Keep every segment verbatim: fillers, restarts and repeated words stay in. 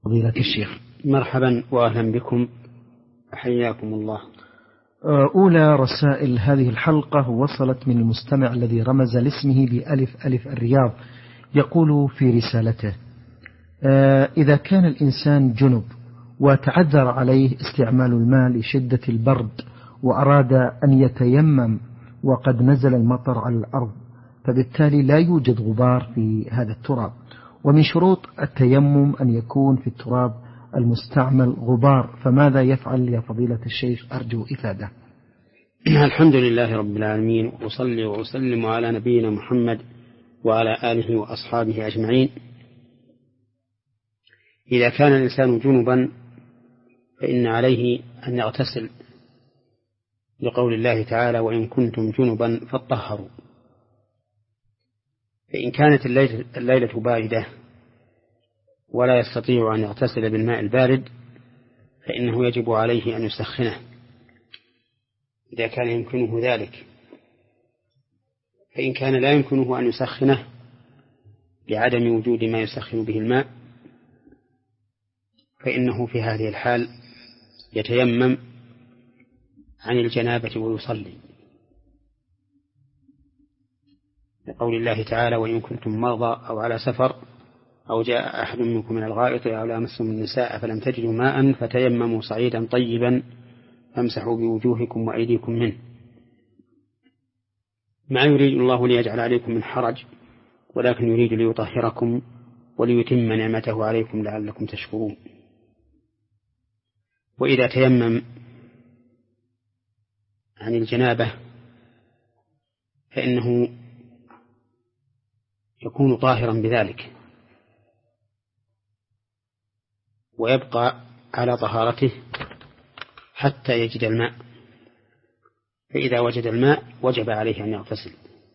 فضيلة الشيخ. مرحبا وأهلا بكم، حياكم الله. أولى رسائل هذه الحلقة وصلت من المستمع الذي رمز لاسمه بألف ألف الرياض، يقول في رسالته: إذا كان الإنسان جنب وتعذر عليه استعمال الماء لشدة البرد وأراد أن يتيمم وقد نزل المطر على الأرض، فبالتالي لا يوجد غبار في هذا التراب، ومن شروط التيمم أن يكون في التراب المستعمل غبار، فماذا يفعل يا فضيلة الشيخ؟ أرجو إفادة. الحمد لله رب العالمين، وأصلي وأسلم على نبينا محمد وعلى آله وأصحابه أجمعين. إذا كان الإنسان جنبا فإن عليه أن يغتسل، لقول الله تعالى: وإن كنتم جنبا فاطهروا. فإن كانت الليلة, الليلة باردة ولا يستطيع أن يغتسل بالماء البارد فإنه يجب عليه أن يسخنه إذا كان يمكنه ذلك. فإن كان لا يمكنه أن يسخنه لعدم وجود ما يسخن به الماء فإنه في هذه الحال يتيمم عن الجنابة ويصلي، لقول الله تعالى: وإن كنتم مرضى أو على سفر أو جاء أحد منكم من الغائط أو لامستم النساء فلم تجدوا ماء فتيمموا صعيدا طيبا فامسحوا بوجوهكم وأيديكم منه، ما يريد الله ليجعل عليكم من حرج ولكن يريد ليطهركم وليتم نعمته عليكم لعلكم تشكرون. وإذا تيمم عن الجنابة فإنه يكون طاهرا بذلك ويبقى على طهارته حتى يجد الماء، فإذا وجد الماء وجب عليه أن يغتسل،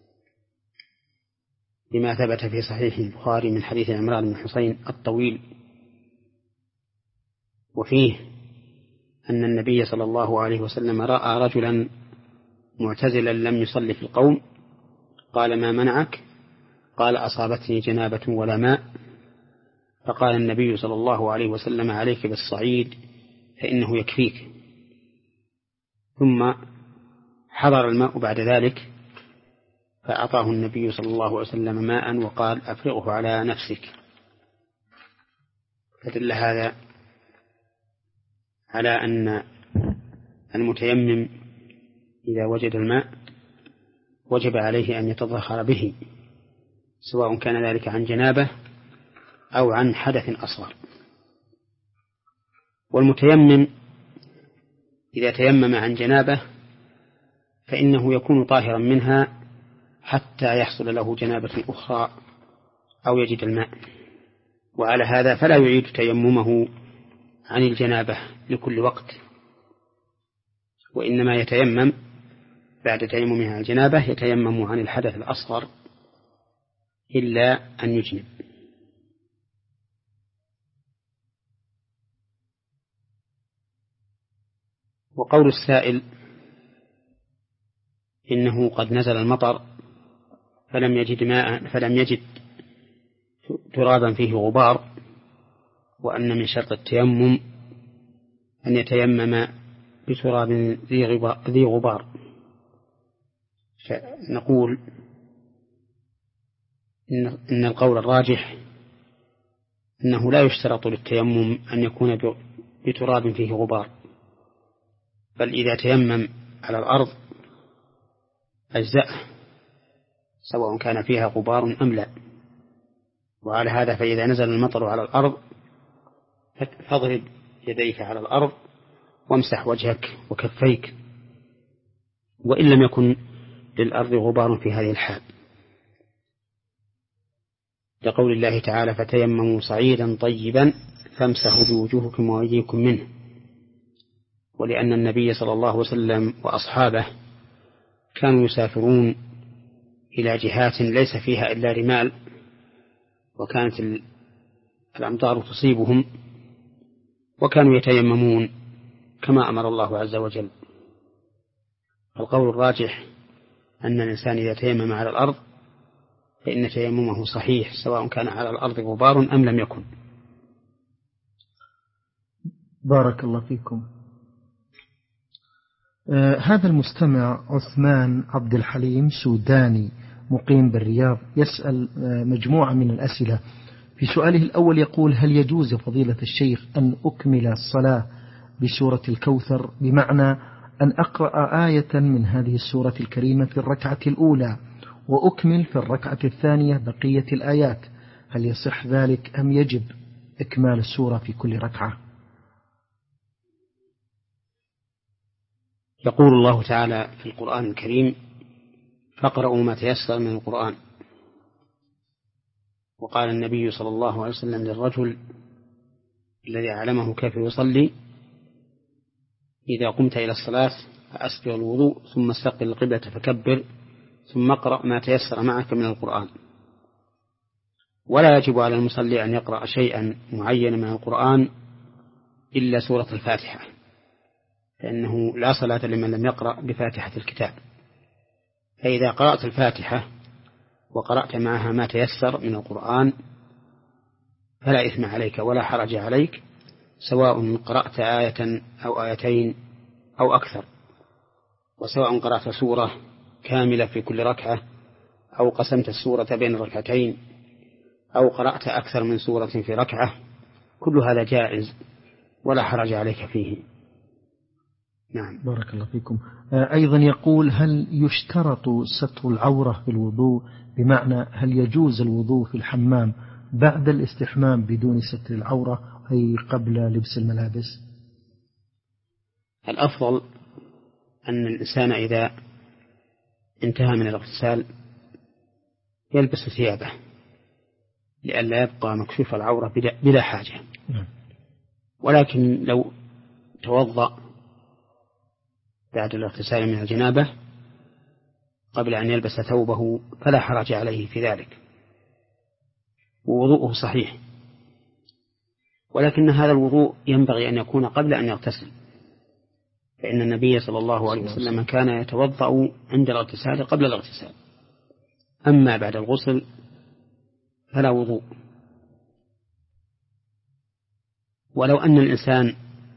لما ثبت في صحيح البخاري من حديث عمران بن حسين الطويل، وفيه أن النبي صلى الله عليه وسلم رأى رجلا معتزلا لم يصلي في القوم، قال: ما منعك؟ قال: أصابتني جنابة ولا ماء. فقال النبي صلى الله عليه وسلم: عليك بالصعيد فإنه يكفيك. ثم حضر الماء بعد ذلك فأعطاه النبي صلى الله عليه وسلم ماء وقال: أفرغه على نفسك. فدل هذا على أن المتيمم إذا وجد الماء وجب عليه أن يتطهر به، سواء كان ذلك عن جنابة أو عن حدث أصغر. والمتيمم إذا تيمم عن جنابة فإنه يكون طاهرا منها حتى يحصل له جنابة أخرى أو يجد الماء، وعلى هذا فلا يعيد تيممه عن الجنابة لكل وقت، وإنما يتيمم بعد تيممه عن الجنابة يتيمم عن الحدث الأصغر إلا أن يجنب. وقول السائل إنه قد نزل المطر فلم يجد ماء فلم يجد ترابا فيه غبار، وأن من شرط التيمم أن يتيمم بتراب ذي غبار، فنقول إن, إن القول الراجح أنه لا يشترط للتيمم أن يكون بتراب فيه غبار، بل إذا تيمم على الأرض أجزأه سواء كان فيها غبار أم لا. وعلى هذا فإذا نزل المطر على الأرض فاضرب يديك على الأرض وامسح وجهك وكفيك، وإن لم يكن للأرض غبار في هذه الحال، لقول الله تعالى: فتيمموا صعيدا طيبا فامسحوا بوجوهكم وأيديكم منه. ولأن النبي صلى الله عليه وسلم وأصحابه كانوا يسافرون إلى جهات ليس فيها إلا رمال، وكانت الأمطار تصيبهم، وكانوا يتيممون كما أمر الله عز وجل. القول الراجح أن الإنسان إذا تيمم على الأرض فإن تيممه صحيح سواء كان على الأرض غبار أم لم يكن. بارك الله فيكم. آه هذا المستمع عثمان عبد الحليم سوداني مقيم بالرياض يسأل آه مجموعة من الأسئلة. في سؤاله الأول يقول: هل يجوز فضيلة الشيخ أن أكمل الصلاة بسورة الكوثر، بمعنى أن أقرأ آية من هذه السورة الكريمة في الركعة الأولى وأكمل في الركعة الثانية بقية الآيات؟ هل يصح ذلك أم يجب إكمال السورة في كل ركعة؟ يقول الله تعالى في القرآن الكريم: فاقرأوا ما تيسر من القرآن. وقال النبي صلى الله عليه وسلم للرجل الذي أعلمه كيف يصلي: إذا قمت إلى الصلاة فأسبغ الوضوء ثم استقبل القبلة فكبر ثم اقرأ ما تيسر معك من القرآن. ولا يجب على المصلي أن يقرأ شيئا معينا من القرآن إلا سورة الفاتحة، فإنه لا صلاة لمن لم يقرأ بفاتحة الكتاب. فإذا قرأت الفاتحة وقرأت معها ما تيسر من القرآن فلا إثم عليك ولا حرج عليك، سواء قرأت آية أو آيتين أو أكثر، وسواء قرأت سورة كاملة في كل ركعة أو قسمت السورة بين الركعتين أو قرأت أكثر من سورة في ركعة، كل هذا جائز ولا حرج عليك فيه. نعم. بارك الله فيكم. أيضا يقول: هل يشترط ستر العورة في الوضوء، بمعنى هل يجوز الوضوء في الحمام بعد الاستحمام بدون ستر العورة، أي قبل لبس الملابس؟ الأفضل أن الإنسان إذا انتهى من الاغتسال يلبس ثيابه لئلا يبقى مكشوف العورة بلا حاجة. ولكن لو توضأ بعد الاغتسال من الجنابة قبل أن يلبس ثوبه فلا حرج عليه في ذلك، ووضوءه صحيح. ولكن هذا الوضوء ينبغي أن يكون قبل أن يغتسل، فإن النبي صلى الله عليه وسلم كان يتوضأ عند الاغتسال قبل الاغتسال، أما بعد الغسل فلا وضوء. ولو أن الإنسان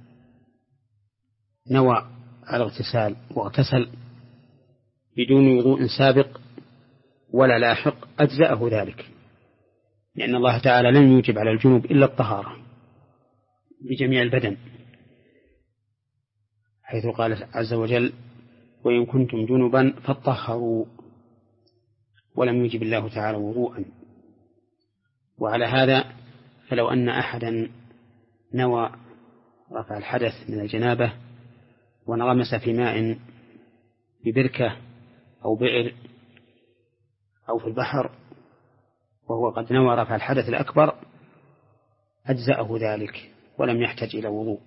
نوى الاغتسال واغتسل بدون وضوء سابق ولا لاحق أجزأه ذلك، لأن الله تعالى لم يوجب على الجنوب إلا الطهارة بجميع البدن، حيث قال عز وجل: وإن كنتم جنبا فاطهروا، ولم يوجب الله تعالى وضوءا. وعلى هذا فلو أن أحدا نوى رفع الحدث من الجنابة وانغمس في ماء ببركة أو بئر أو في البحر وهو قد نوى رفع الحدث الأكبر أجزأه ذلك ولم يحتاج إلى وضوء.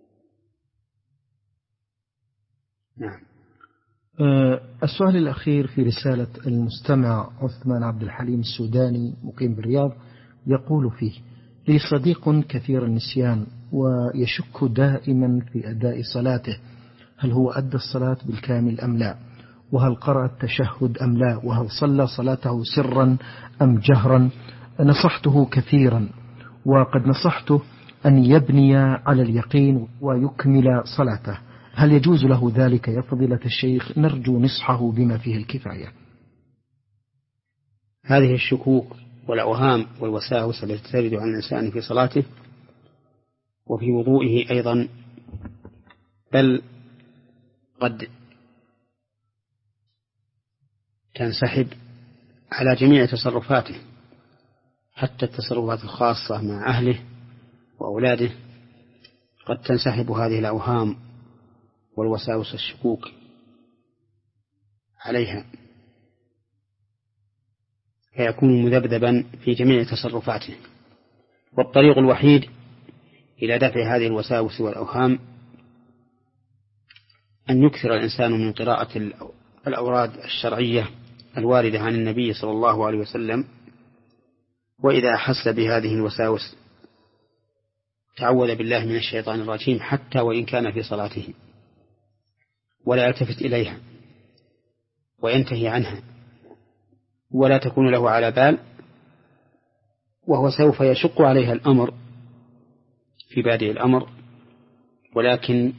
نعم. أه السؤال الأخير في رسالة المستمع عثمان عبد الحليم السوداني مقيم بالرياض يقول فيه: لي صديق كثير النسيان ويشك دائما في أداء صلاته، هل هو أدى الصلاة بالكامل أم لا؟ وهل قرأ التشهد أم لا؟ وهل صلى صلاته سرا أم جهرا؟ نصحته كثيرا، وقد نصحته أن يبني على اليقين ويكمل صلاته، هل يجوز له ذلك يا فضيلة الشيخ؟ نرجو نصحه بما فيه الكفاية. هذه الشكوك والأوهام والوساوس التي ترد على الإنسان في صلاته وفي وضوئه أيضا، بل قد تنسحب على جميع تصرفاته، حتى التصرفات الخاصة مع أهله وأولاده قد تنسحب هذه الأوهام والوساوس الشكوك عليها، فيكون مذبذبا في جميع تصرفاته. والطريق الوحيد إلى دفع هذه الوساوس والأوهام أن يكثر الإنسان من قراءة الأوراد الشرعية الواردة عن النبي صلى الله عليه وسلم، وإذا أحس بهذه الوساوس تعوذ بالله من الشيطان الرجيم حتى وإن كان في صلاته، ولا يلتفت إليها وينتهي عنها ولا تكون له على بال، وهو سوف يشق عليها الأمر في بادئ الأمر ولكن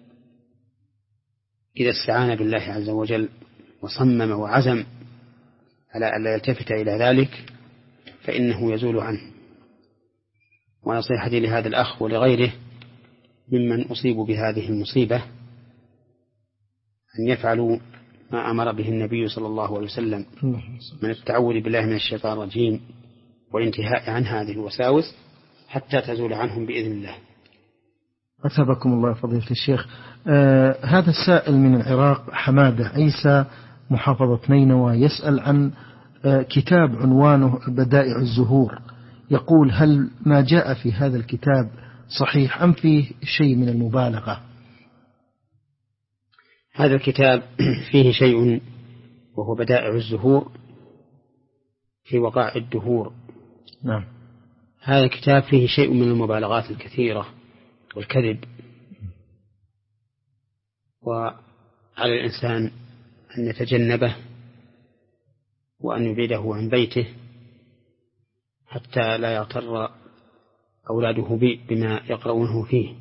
إذا استعان بالله عز وجل وصمم وعزم على ألا يلتفت إلى ذلك فإنه يزول عنه. ونصيحتي لهذا الأخ ولغيره ممن أصيبوا بهذه المصيبة أن يفعلوا ما أمر به النبي صلى الله عليه وسلم من التعوذ بالله من الشيطان الرجيم والانتهاء عن هذه الوساوس حتى تزول عنهم بإذن الله. أثابكم الله فضيلة الشيخ. آه هذا السائل من العراق حمادة عيسى محافظة نينوى يسأل عن آه كتاب عنوانه بدائع الزهور، يقول هل ما جاء في هذا الكتاب صحيح أم فيه شيء من المبالغة؟ هذا الكتاب فيه شيء وهو بدائع الزهور في وقائع الدهور. نعم. هذا الكتاب فيه شيء من المبالغات الكثيرة والكذب، وعلى الإنسان أن يتجنبه وأن يبعده عن بيته حتى لا يغتر أولاده بما يقرؤونه فيه.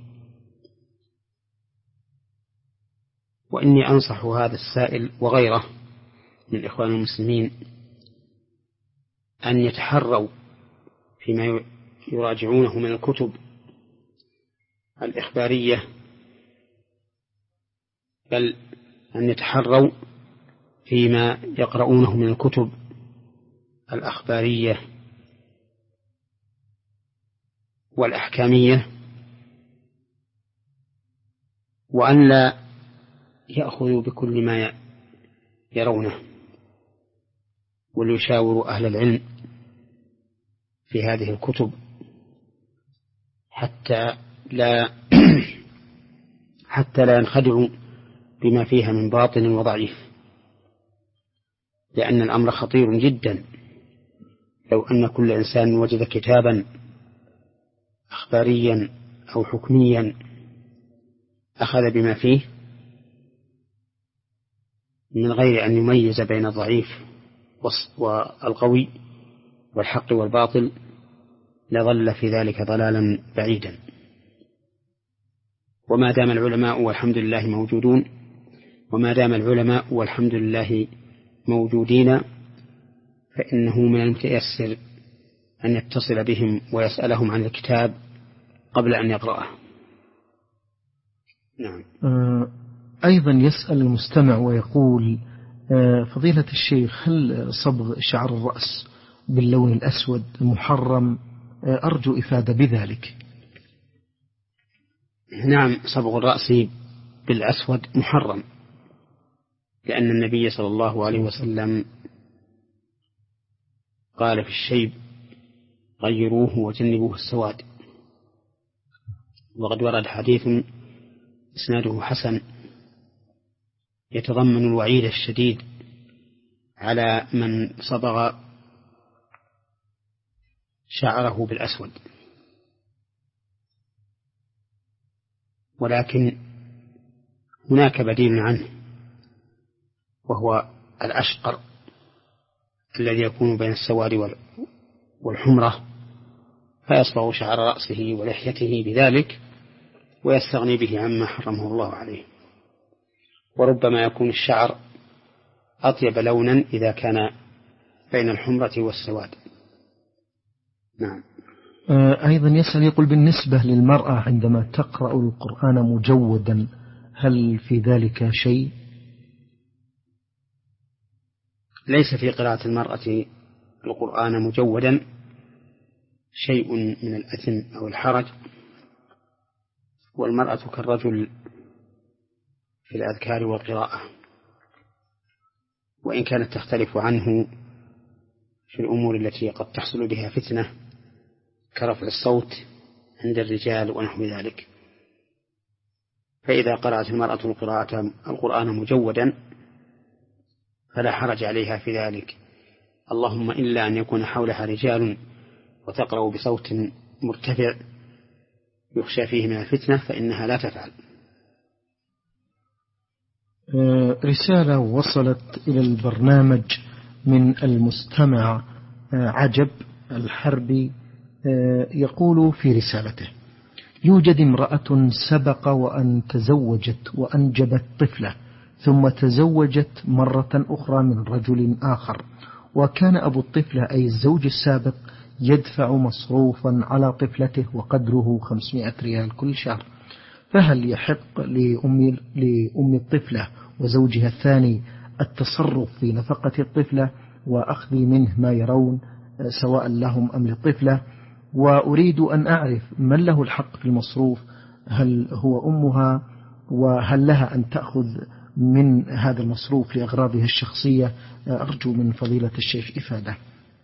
وإني أنصح هذا السائل وغيره من إخوان المسلمين أن يتحروا فيما يراجعونه من الكتب الإخبارية، بل أن يتحروا فيما يقرؤونه من الكتب الأخبارية والأحكامية، وأن لا يأخذوا بكل ما يرونه، وليشاوروا أهل العلم في هذه الكتب حتى لا حتى لا ينخدعوا بما فيها من باطل وضعيف، لأن الأمر خطير جدا. لو أن كل إنسان وجد كتابا أخباريا أو حكميا أخذ بما فيه من غير أن يميز بين الضعيف والقوي والحق والباطل لظل في ذلك ضلالا بعيدا. وما دام العلماء والحمد لله موجودون وما دام العلماء والحمد لله موجودين فإنه من المتيسر أن يتصل بهم ويسألهم عن الكتاب قبل أن يقرأه. نعم. أيضا يسأل المستمع ويقول فضيلة الشيخ هل صبغ شعر الرأس باللون الأسود محرم؟ أرجو إفادة بذلك. نعم، صبغ الرأس بالأسود محرم، لأن النبي صلى الله عليه وسلم قال في الشيب غيروه وجنبوه السواد. وقد ورد حديث إسناده حسن يتضمن الوعيد الشديد على من صبغ شعره بالأسود، ولكن هناك بديل عنه وهو الأشقر الذي يكون بين السواد والحمرة، فيصبغ شعر رأسه ولحيته بذلك ويستغني به عما حرمه الله عليه. وربما يكون الشعر أطيب لونا إذا كان بين الحمرة والسواد. نعم. أيضا يسأل يقول بالنسبة للمرأة عندما تقرأ القرآن مجودا هل في ذلك شيء؟ ليس في قراءة المرأة القرآن مجودا شيء من الأثم أو الحرج، والمرأة كالرجل في الأذكار والقراءة، وإن كانت تختلف عنه في الأمور التي قد تحصل بها فتنة كرفع الصوت عند الرجال ونحو ذلك. فإذا قرأت المرأة القراءة القرآن مجودا فلا حرج عليها في ذلك، اللهم إلا أن يكون حولها رجال وتقرأ بصوت مرتفع يخشى فيه من الفتنة فإنها لا تفعل. رسالة وصلت إلى البرنامج من المستمع عجب الحربي، يقول في رسالته: يوجد امرأة سبق وأن تزوجت وأنجبت طفلة، ثم تزوجت مرة أخرى من رجل آخر، وكان أبو الطفلة أي الزوج السابق يدفع مصروفا على طفلته وقدره خمسمائة ريال كل شهر، فهل يحق لأم, لأم الطفلة وزوجها الثاني التصرف في نفقة الطفلة وأخذ منه ما يرون سواء لهم أم للطفلة؟ وأريد أن أعرف من له الحق في المصروف، هل هو أمها، وهل لها أن تأخذ من هذا المصروف لأغراضها الشخصية؟ أرجو من فضيلة الشيخ إفادة.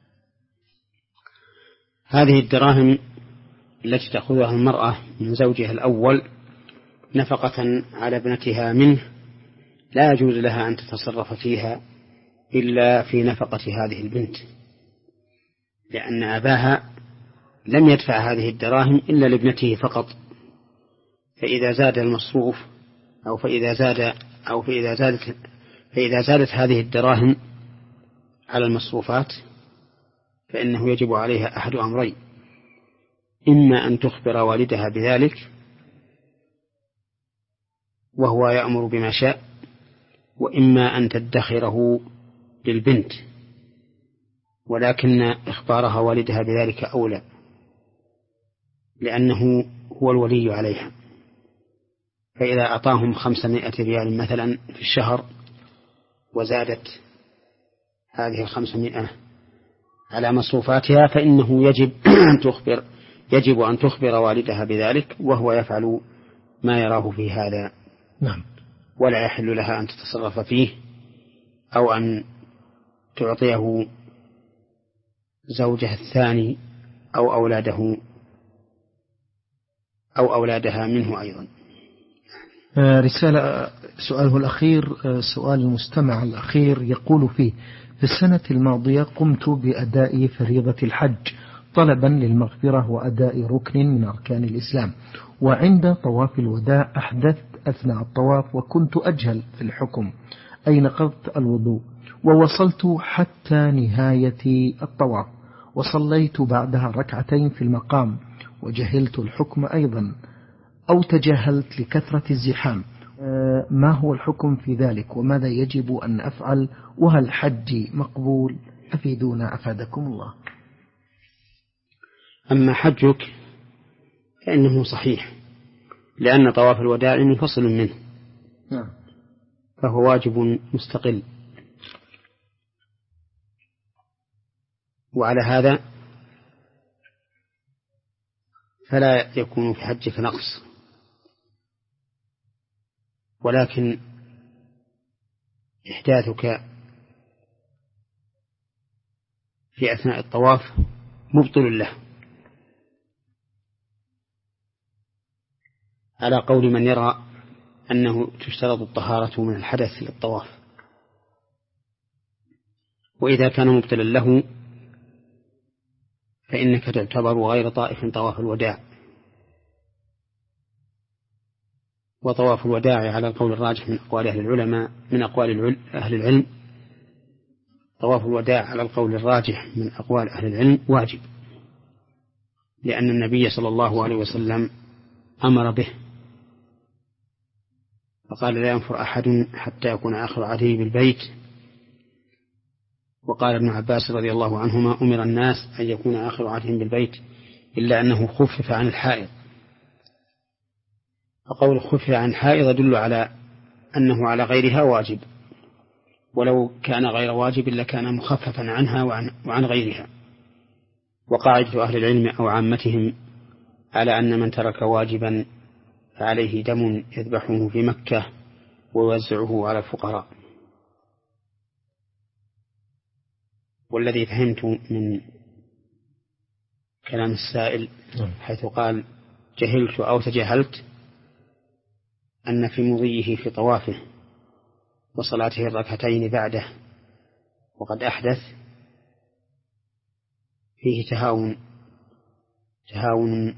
هذه الدراهم التي تأخذها المرأة من زوجها الأول نفقة على ابنتها منه لا يجوز لها أن تتصرف فيها إلا في نفقة هذه البنت، لأن أباها لم يدفع هذه الدراهم إلا لابنته فقط، فإذا زاد المصروف أو فإذا زاد أو فإذا زادت فإذا زادت هذه الدراهم على المصروفات فإنه يجب عليها أحد أمرين: إما أن تخبر والدها بذلك وهو يأمر بما شاء، وإما أن تدخره للبنت، ولكن إخبارها والدها بذلك أولى، لأنه هو الولي عليها. فإذا أعطاهم خمسمائة ريال مثلا في الشهر وزادت هذه الخمسمائة على مصروفاتها فإنه يجب أن تخبر يجب أن تخبر والدها بذلك، وهو يفعل ما يراه في هذا. نعم. ولا يحل لها أن تتصرف فيه أو أن تعطيه زوجها الثاني أو أولاده أو أولادها منه أيضا. رسالة سؤاله الأخير، سؤال المستمع الأخير يقول فيه: في السنة الماضية قمت بأداء فريضة الحج طلبا للمغفرة وأداء ركن من أركان الإسلام، وعند طواف الوداع أحدثت أثناء الطواف وكنت أجهل في الحكم أي نقضت الوضوء، ووصلت حتى نهاية الطواف وصليت بعدها ركعتين في المقام وجهلت الحكم أيضا أو تجاهلت لكثرة الزحام، ما هو الحكم في ذلك وماذا يجب أن أفعل، وهل حجي مقبول؟ أفيدونا أفادكم الله. أما حجك فإنه صحيح، لأن طواف الوداع منفصل منه، فهو واجب مستقل، وعلى هذا فلا يكون في حجك نقص، ولكن إحداثك في أثناء الطواف مبطل له، على قول من يرى أنه تشترط الطهارة من الحدث للطواف. وإذا كان مبطلا له فإنك تعتبر غير طائف طواف الوداع. وطواف الوداع على القول الراجح من أقوال أهل العلماء من أقوال أهل العلم طواف الوداع على القول الراجح من أقوال أهل العلم واجب، لأن النبي صلى الله عليه وسلم أمر به فقال: لا ينفر أحد حتى يكون آخر عهده بالبيت. وقال ابن عباس رضي الله عنهما: أمر الناس أن يكون آخر عهدهم بالبيت إلا أنه خفف عن الحائض. فقول خفف عن الحائض يدل على أنه على غيرها واجب، ولو كان غير واجب لكان مخففا عنها وعن, وعن غيرها. وقاعدة أهل العلم أو عامتهم على أن من ترك واجبا فعليه دم يذبحه في مكة ويوزعه على الفقراء. والذي فهمت من كلام السائل حيث قال جهلت أو تجاهلت أن في مضيه في طوافه وصلاته الركعتين بعده وقد أحدث فيه تهاون تهاون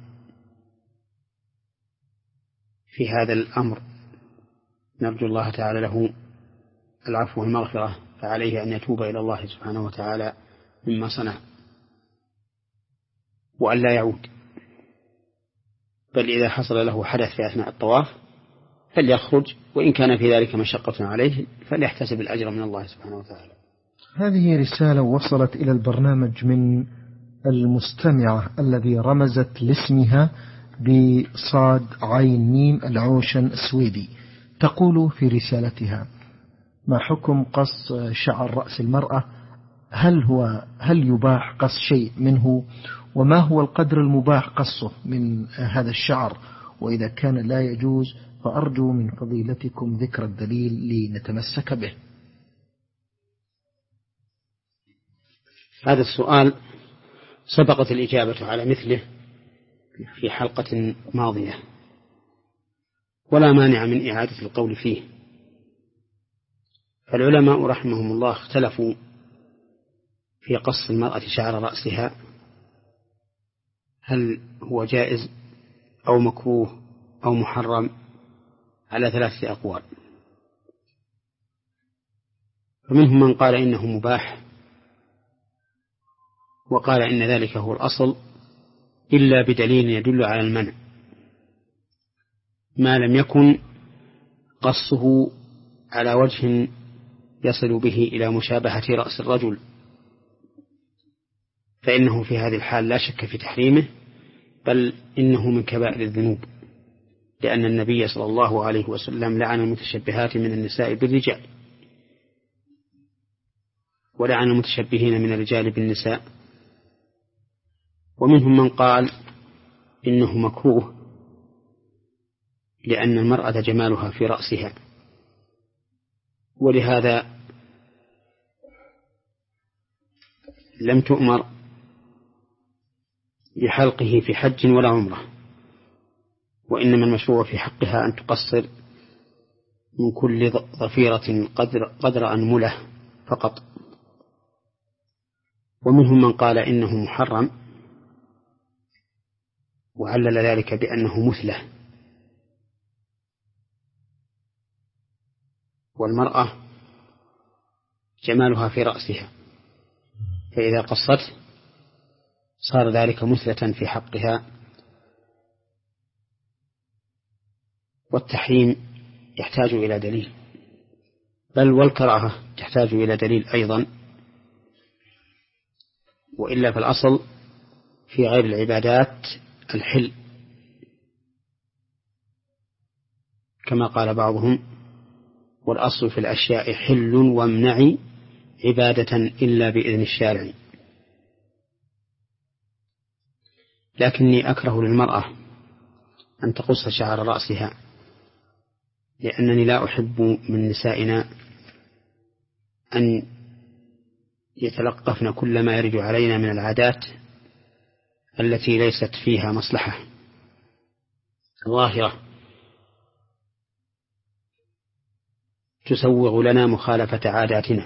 في هذا الأمر، نرجو الله تعالى له العفو والمغفرة، فعليه أن يتوب إلى الله سبحانه وتعالى مما صنع وأن لا يعود. بل إذا حصل له حدث في أثناء الطواف فليخرج، وإن كان في ذلك مشقة عليه فليحتسب الأجر من الله سبحانه وتعالى. هذه رسالة وصلت إلى البرنامج من المستمعة الذي رمزت لاسمها بصاد عين ميم العوشن السويدي، تقول في رسالتها: ما حكم قص شعر رأس المرأة؟ هل هو هل يباح قص شيء منه؟ وما هو القدر المباح قصه من هذا الشعر؟ وإذا كان لا يجوز فأرجو من فضيلتكم ذكر الدليل لنتمسك به. هذا السؤال سبقت الإجابة على مثله في حلقة ماضية، ولا مانع من إعادة القول فيه. فالعلماء رحمهم الله اختلفوا في قص المرأة شعر رأسها، هل هو جائز أو مكروه أو محرم، على ثلاثة أقوال. فمنهم من قال إنه مباح، وقال إن ذلك هو الأصل إلا بدليل يدل على المنع، ما لم يكن قصه على وجه يصل به إلى مشابهة رأس الرجل، فإنه في هذه الحال لا شك في تحريمه، بل إنه من كبائر الذنوب، لأن النبي صلى الله عليه وسلم لعن المتشبهات من النساء بالرجال، ولعن المتشبهين من الرجال بالنساء. ومنهم من قال إنه مكروه، لأن المرأة جمالها في رأسها، ولهذا لم تؤمر بحلقه في حج ولا عمره، وإنما المشروع في حقها أن تقصر من كل ظفيرة قدر, قدر أنملة فقط. ومنهم من قال إنه محرم، وعلل ذلك بأنه مثلة، والمرأة جمالها في رأسها، فإذا قصت صار ذلك مثلة في حقها. والتحريم يحتاج إلى دليل، بل والكراهة تحتاج إلى دليل أيضا، وإلا فالأصل في غير العبادات الحل، كما قال بعضهم: والأصل في الأشياء حل وامنع عبادة إلا بإذن الشارع. لكني أكره للمرأة أن تقص شعر رأسها، لأنني لا أحب من نسائنا أن يتلقفن كل ما يرد علينا من العادات التي ليست فيها مصلحة ظاهرة تسوغ لنا مخالفة عاداتنا.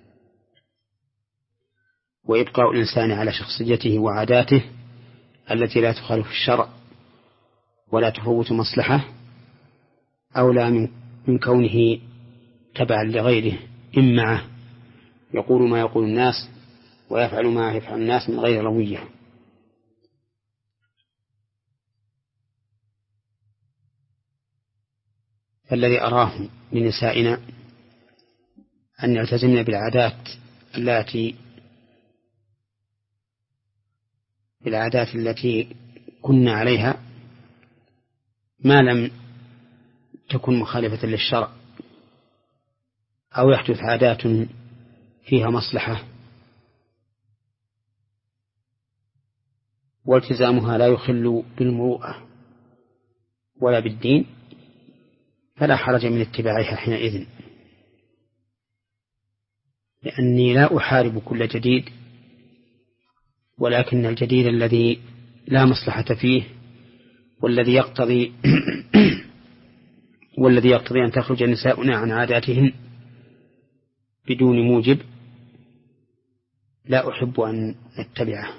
وإبقاء الإنسان على شخصيته وعاداته التي لا تخالف الشرع ولا تفوت مصلحة أولى من, من كونه تبعا لغيره إمعة يقول ما يقول الناس ويفعل ما يفعل الناس من غير روية. فالذي أراه لنسائنا أن يلتزمن بالعادات التي بالعادات التي كنا عليها ما لم تكن مخالفة للشرع أو يحدث عادات فيها مصلحة، والتزامها لا يخل بالمروءة ولا بالدين، فلا حرج من اتباعها حينئذ، لأني لا أحارب كل جديد، ولكن الجديد الذي لا مصلحة فيه والذي يقتضي والذي يقتضي أن تخرج نساؤنا عن عاداتهن بدون موجب لا أحب أن نتبعه.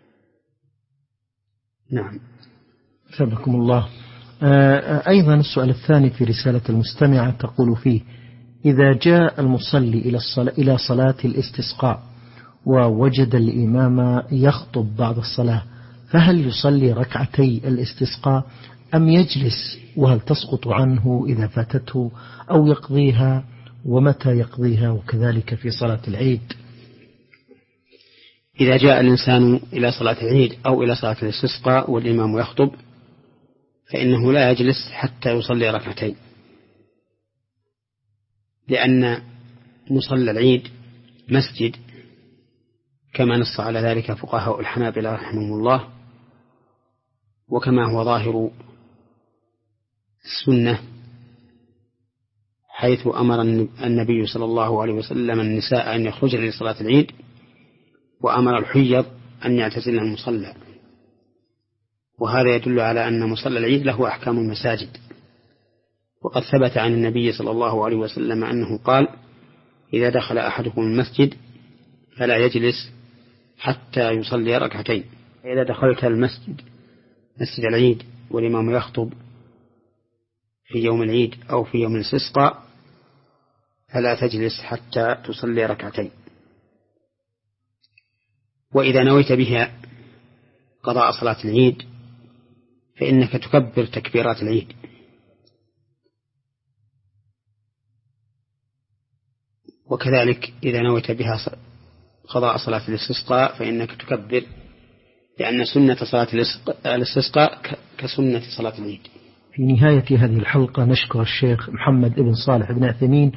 نعم. سبحكم الله. أيضا السؤال الثاني في رسالة المستمعة تقول فيه: إذا جاء المصلي إلى الصلاة إلى صلاة الاستسقاء ووجد الإمام يخطب بعد الصلاة، فهل يصلي ركعتي الاستسقاء أم يجلس؟ وهل تسقط عنه إذا فاتته أو يقضيها، ومتى يقضيها؟ وكذلك في صلاة العيد. إذا جاء الإنسان إلى صلاة العيد أو إلى صلاة الاستسقاء والإمام يخطب فإنه لا يجلس حتى يصلي ركعتين، لأن مصلى العيد مسجد كما نص على ذلك فقهاء الحنابلة رحمهم الله، وكما هو ظاهر السنة، حيث أمر النبي صلى الله عليه وسلم النساء أن يخرجن لصلاة العيد، وأمر الحيض أن يعتزلن المصلى. وهذا يدل على أن مصلى العيد له أحكام المساجد. وقد ثبت عن النبي صلى الله عليه وسلم أنه قال: إذا دخل أحدكم المسجد فلا يجلس حتى يصلي ركعتين. إذا دخلت المسجد مسجد العيد والإمام يخطب في يوم العيد أو في يوم الاستسقاء فلا تجلس حتى تصلي ركعتين. وإذا نويت بها قضاء صلاة العيد فإنك تكبر تكبيرات العيد، وكذلك إذا نويت بها قضاء صلاة الاستسقاء فإنك تكبر، لأن سنة صلاة الاستسقاء كسنة صلاة العيد. في نهاية هذه الحلقة نشكر الشيخ محمد بن صالح بن عثيمين